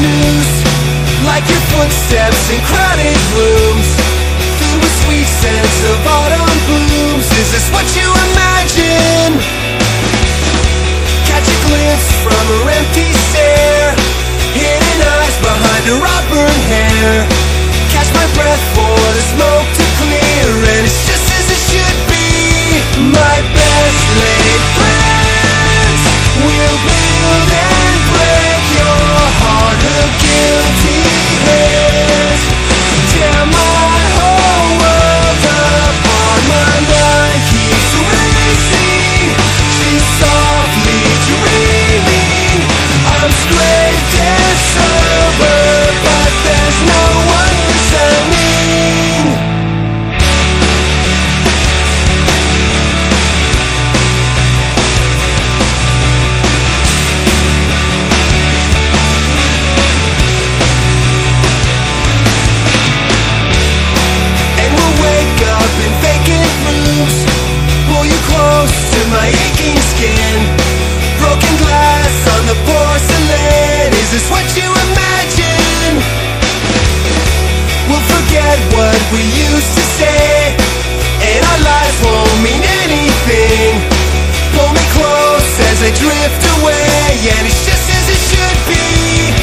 shoes, like your footsteps in crowded rooms, filled with sweet scents of autumn blooms. Is this what you imagine? Catch a glimpse from her empty stare, hidden eyes behind her auburn hair. Catch my breath for the smoke to clear, and it's just as it should be. My best laid plans will build and break your heart. Her guilty hands tear my whole world apart. My mind keeps racing, she's softly dreaming. I'm straight and sober, but there's no one listening. And we'll wake up in vacant rooms, pull you close to my aching skin. Broken glass on the porcelain. Is this what you imagine? We'll forget what we used to say, and our lives won't mean anything. Pull me close as I drift away, and it's just as it should be.